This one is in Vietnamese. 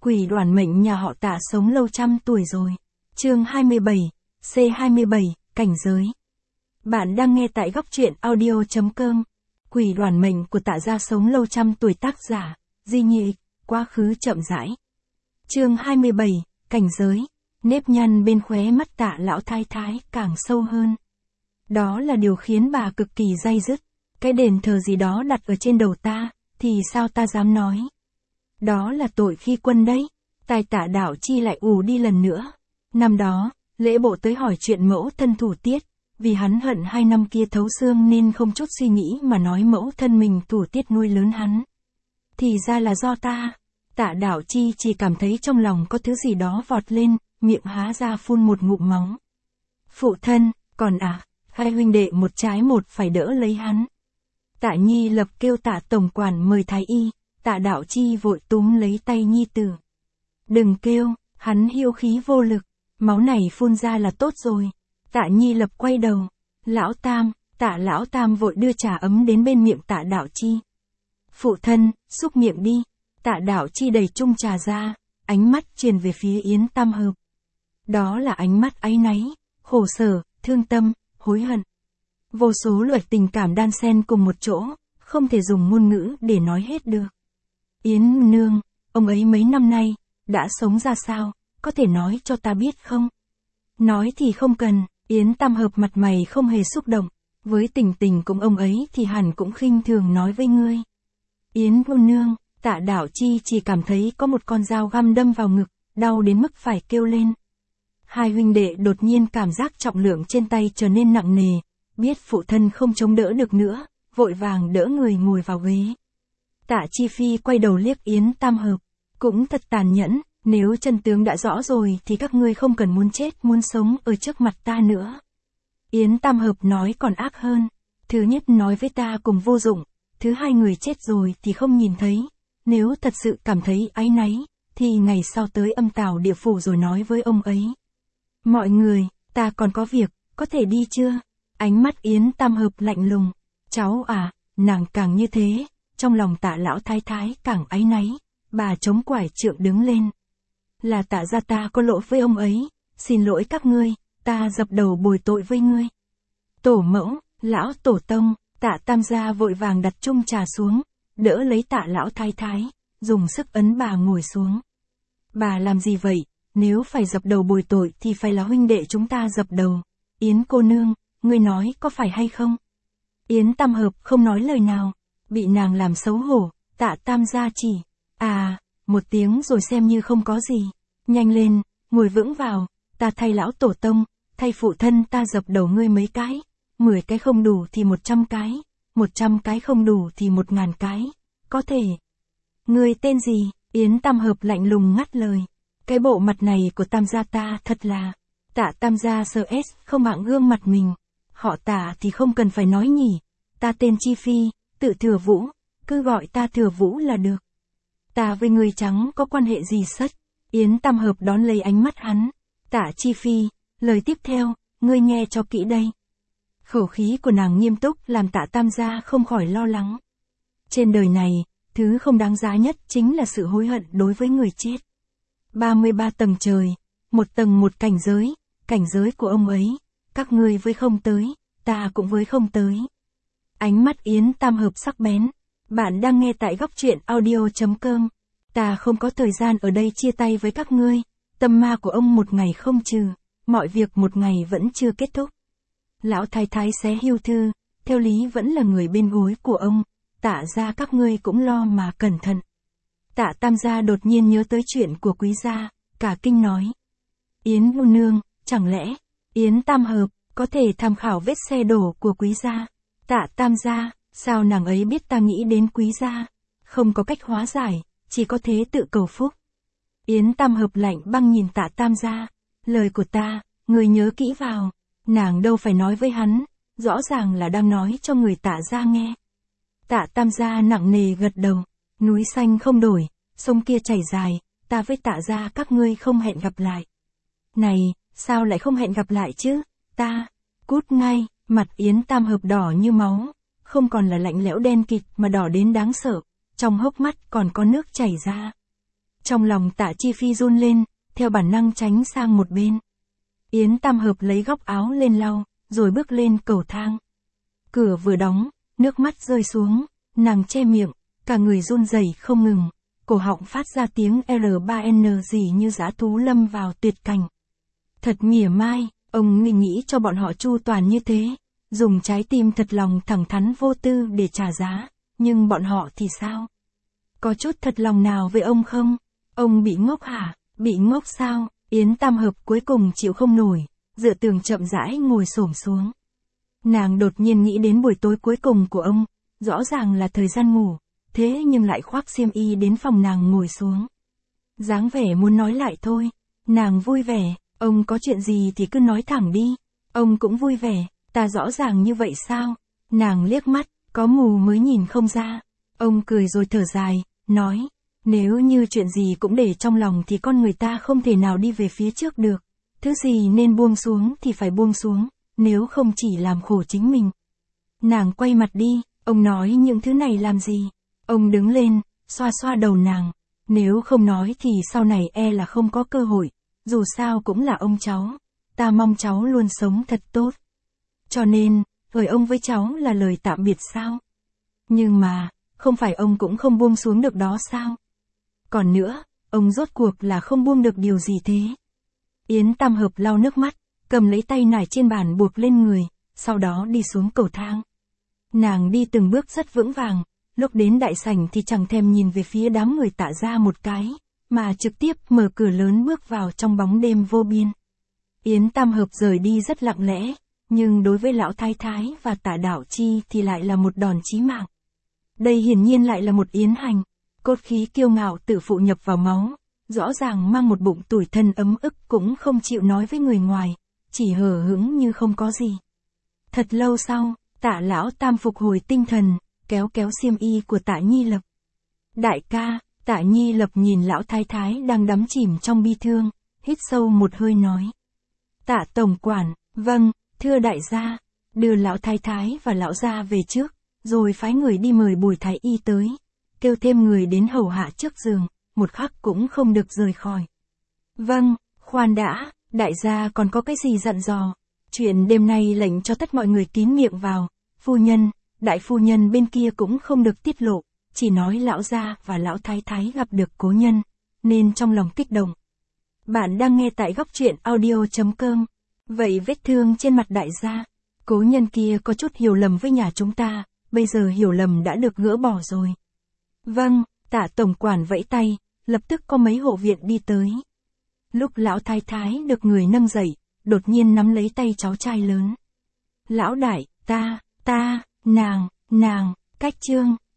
Quỷ đoản mệnh nhà họ Tạ sống lâu trăm tuổi rồi. Chương 27, C27, cảnh giới. Bạn đang nghe tại góc truyện audio.com. Quỷ đoản mệnh của Tạ gia sống lâu trăm tuổi, tác giả Di Nhị, quá khứ chậm rãi. Chương 27, cảnh giới. Nếp nhăn bên khóe mắt Tạ lão thái thái càng sâu hơn. Đó là điều khiến bà cực kỳ day dứt. Cái đền thờ gì đó đặt ở trên đầu ta, thì sao ta dám nói. Đó là tội khi quân đấy. Tai Tạ Đạo Chi lại ù đi lần nữa. Năm đó, lễ bộ tới hỏi chuyện mẫu thân thủ tiết. Vì hắn hận 2 năm kia thấu xương nên không chút suy nghĩ mà nói mẫu thân mình thủ tiết nuôi lớn hắn. Thì ra là do ta. Tạ Đạo Chi chỉ cảm thấy trong lòng có thứ gì đó vọt lên, miệng há ra phun một ngụm máu. Phụ thân, còn hai huynh đệ một trái một phải đỡ lấy hắn. Tạ Nhi Lập kêu Tạ tổng quản mời thái y. Tạ Đạo Chi vội túm lấy tay nhi tử. Đừng kêu, hắn hiu khí vô lực, máu này phun ra là tốt rồi. Tạ Nhi Lập quay đầu. Lão Tam, Tạ lão Tam vội đưa trà ấm đến bên miệng Tạ Đạo Chi. Phụ thân, xúc miệng đi. Tạ Đạo Chi đẩy chung trà ra, ánh mắt truyền về phía Yến Tam Hợp. Đó là ánh mắt áy náy, khổ sở, thương tâm, hối hận. Vô số loại tình cảm đan xen cùng một chỗ, không thể dùng ngôn ngữ để nói hết được. Yến nương, ông ấy mấy năm nay, đã sống ra sao, có thể nói cho ta biết không? Nói thì không cần, Yến Tam Hợp mặt mày không hề xúc động, với tình tình cùng ông ấy thì hẳn cũng khinh thường nói với ngươi. Yến cô nương, Tạ Đạo Chi chỉ cảm thấy có một con dao găm đâm vào ngực, đau đến mức phải kêu lên. Hai huynh đệ đột nhiên cảm giác trọng lượng trên tay trở nên nặng nề, biết phụ thân không chống đỡ được nữa, vội vàng đỡ người ngồi vào ghế. Tạ Chi Phi quay đầu liếc Yến Tam Hợp, cũng thật tàn nhẫn, nếu chân tướng đã rõ rồi thì các ngươi không cần muốn chết muốn sống ở trước mặt ta nữa. Yến Tam Hợp nói còn ác hơn, thứ nhất nói với ta cùng vô dụng, thứ hai người chết rồi thì không nhìn thấy, nếu thật sự cảm thấy áy náy, thì ngày sau tới âm tào địa phủ rồi nói với ông ấy. Mọi người, ta còn có việc, có thể đi chưa? Ánh mắt Yến Tam Hợp lạnh lùng. Cháu nàng càng như thế, trong lòng Tạ lão thái thái càng áy náy, bà chống quải trượng đứng lên. Là Tạ gia ta có lỗi với ông ấy, xin lỗi các ngươi, ta dập đầu bồi tội với ngươi. Tổ mẫu, lão tổ tông, Tạ Tam gia vội vàng đặt chung trà xuống, đỡ lấy Tạ lão thái thái, dùng sức ấn bà ngồi xuống. Bà làm gì vậy, nếu phải dập đầu bồi tội thì phải là huynh đệ chúng ta dập đầu. Yến cô nương, ngươi nói có phải hay không? Yến Tam Hợp không nói lời nào, bị nàng làm xấu hổ, Tạ Tam gia chỉ, một tiếng rồi xem như không có gì. Nhanh lên, ngồi vững vào, ta thay lão tổ tông, thay phụ thân ta dập đầu ngươi mấy cái, 10 cái không đủ thì 100 cái, 100 cái không đủ thì 1000 cái, có thể. Ngươi tên gì? Yến Tam Hợp lạnh lùng ngắt lời. Cái bộ mặt này của Tam gia ta thật là... Tạ Tam gia sờ không hạng gương mặt mình. Họ Tạ thì không cần phải nói nhỉ. Ta tên Chi Phi, tự Thừa Vũ, cứ gọi ta Thừa Vũ là được. Ta với người trắng có quan hệ gì sất? Yến Tam Hợp đón lấy ánh mắt hắn. Tạ Chi Phi, lời tiếp theo, ngươi nghe cho kỹ đây. Khẩu khí của nàng nghiêm túc làm Tạ Tam gia không khỏi lo lắng. Trên đời này, thứ không đáng giá nhất chính là sự hối hận đối với người chết. 33 tầng trời, một tầng một cảnh giới của ông ấy, các ngươi với không tới, ta cũng với không tới. Ánh mắt Yến Tam Hợp sắc bén. Bạn đang nghe tại góc truyện audio.com. Ta không có thời gian ở đây chia tay với các ngươi. Tâm ma của ông một ngày không trừ, mọi việc một ngày vẫn chưa kết thúc. Lão thái thái xé hưu thư, theo lý vẫn là người bên gối của ông, Tạ gia các ngươi cũng lo mà cẩn thận. Tạ Tam gia đột nhiên nhớ tới chuyện của Quý gia, cả kinh nói. Yến cô nương, chẳng lẽ, Yến Tam Hợp, có thể tham khảo vết xe đổ của Quý gia? Tạ Tam gia, sao nàng ấy biết ta nghĩ đến Quý gia? Không có cách hóa giải, chỉ có thế tự cầu phúc. Yến Tam Hợp lạnh băng nhìn Tạ Tam gia. Lời của ta, người nhớ kỹ vào. Nàng đâu phải nói với hắn, rõ ràng là đang nói cho người Tạ gia nghe. Tạ Tam gia nặng nề gật đầu. Núi xanh không đổi, sông kia chảy dài, ta với Tạ gia các ngươi không hẹn gặp lại. Này, sao lại không hẹn gặp lại chứ? Ta, cút ngay. Mặt Yến Tam Hợp đỏ như máu, không còn là lạnh lẽo đen kịt mà đỏ đến đáng sợ, trong hốc mắt còn có nước chảy ra. Trong lòng Tạ Chi Phi run lên, theo bản năng tránh sang một bên. Yến Tam Hợp lấy góc áo lên lau, rồi bước lên cầu thang. Cửa vừa đóng, nước mắt rơi xuống, nàng che miệng, cả người run rẩy không ngừng, cổ họng phát ra tiếng R3N gì như dã thú lâm vào tuyệt cảnh. Thật mỉa mai, ông nghĩ cho bọn họ chu toàn như thế, dùng trái tim thật lòng thẳng thắn vô tư để trả giá, nhưng bọn họ thì sao? Có chút thật lòng nào với ông không? Ông bị ngốc hả? Bị ngốc sao? Yến Tam Hợp cuối cùng chịu không nổi, dựa tường chậm rãi ngồi xổm xuống. Nàng đột nhiên nghĩ đến buổi tối cuối cùng của ông, rõ ràng là thời gian ngủ, thế nhưng lại khoác xiêm y đến phòng nàng ngồi xuống. Dáng vẻ muốn nói lại thôi, nàng vui vẻ, ông có chuyện gì thì cứ nói thẳng đi, ông cũng vui vẻ, ta rõ ràng như vậy sao? Nàng liếc mắt, có mù mới nhìn không ra. Ông cười rồi thở dài, nói, nếu như chuyện gì cũng để trong lòng thì con người ta không thể nào đi về phía trước được. Thứ gì nên buông xuống thì phải buông xuống, nếu không chỉ làm khổ chính mình. Nàng quay mặt đi, ông nói những thứ này làm gì? Ông đứng lên, xoa xoa đầu nàng. Nếu không nói thì sau này là không có cơ hội, dù sao cũng là ông cháu. Ta mong cháu luôn sống thật tốt. Cho nên, gửi ông với cháu là lời tạm biệt sao? Nhưng mà, không phải ông cũng không buông xuống được đó sao? Còn nữa, ông rốt cuộc là không buông được điều gì thế? Yến Tam Hợp lau nước mắt, cầm lấy tay nải trên bàn buộc lên người, sau đó đi xuống cầu thang. Nàng đi từng bước rất vững vàng, lúc đến đại sảnh thì chẳng thèm nhìn về phía đám người Tạ gia một cái, mà trực tiếp mở cửa lớn bước vào trong bóng đêm vô biên. Yến Tam Hợp rời đi rất lặng lẽ, nhưng đối với lão thái thái và Tạ Đạo Chi thì lại là một đòn chí mạng. Đây hiển nhiên lại là một Yến Hành, cốt khí kiêu ngạo tự phụ nhập vào máu, rõ ràng mang một bụng tủi thân ấm ức cũng không chịu nói với người ngoài, chỉ hờ hững như không có gì. Thật lâu sau, Tạ lão tam phục hồi tinh thần, kéo kéo xiêm y của Tạ Nhi Lập. Đại ca, Tạ Nhi Lập nhìn lão thái thái đang đắm chìm trong bi thương, hít sâu một hơi nói. Tạ tổng quản, vâng, thưa đại gia, đưa lão thái thái và lão gia về trước, rồi phái người đi mời Bùi thái y tới, kêu thêm người đến hầu hạ trước giường, một khắc cũng không được rời khỏi. Vâng, khoan đã, đại gia còn có cái gì dặn dò? Chuyện đêm nay lệnh cho tất mọi người kín miệng vào, phu nhân, đại phu nhân bên kia cũng không được tiết lộ, chỉ nói lão gia và lão thái thái gặp được cố nhân, nên trong lòng kích động. Bạn đang nghe tại góc truyện audio.com. Vậy vết thương trên mặt đại gia, cố nhân kia có chút hiểu lầm với nhà chúng ta, bây giờ hiểu lầm đã được gỡ bỏ rồi. Vâng, Tạ tổng quản vẫy tay, lập tức có mấy hộ viện đi tới. Lúc lão thái thái được người nâng dậy, đột nhiên nắm lấy tay cháu trai lớn. Lão đại, nàng, cách chương.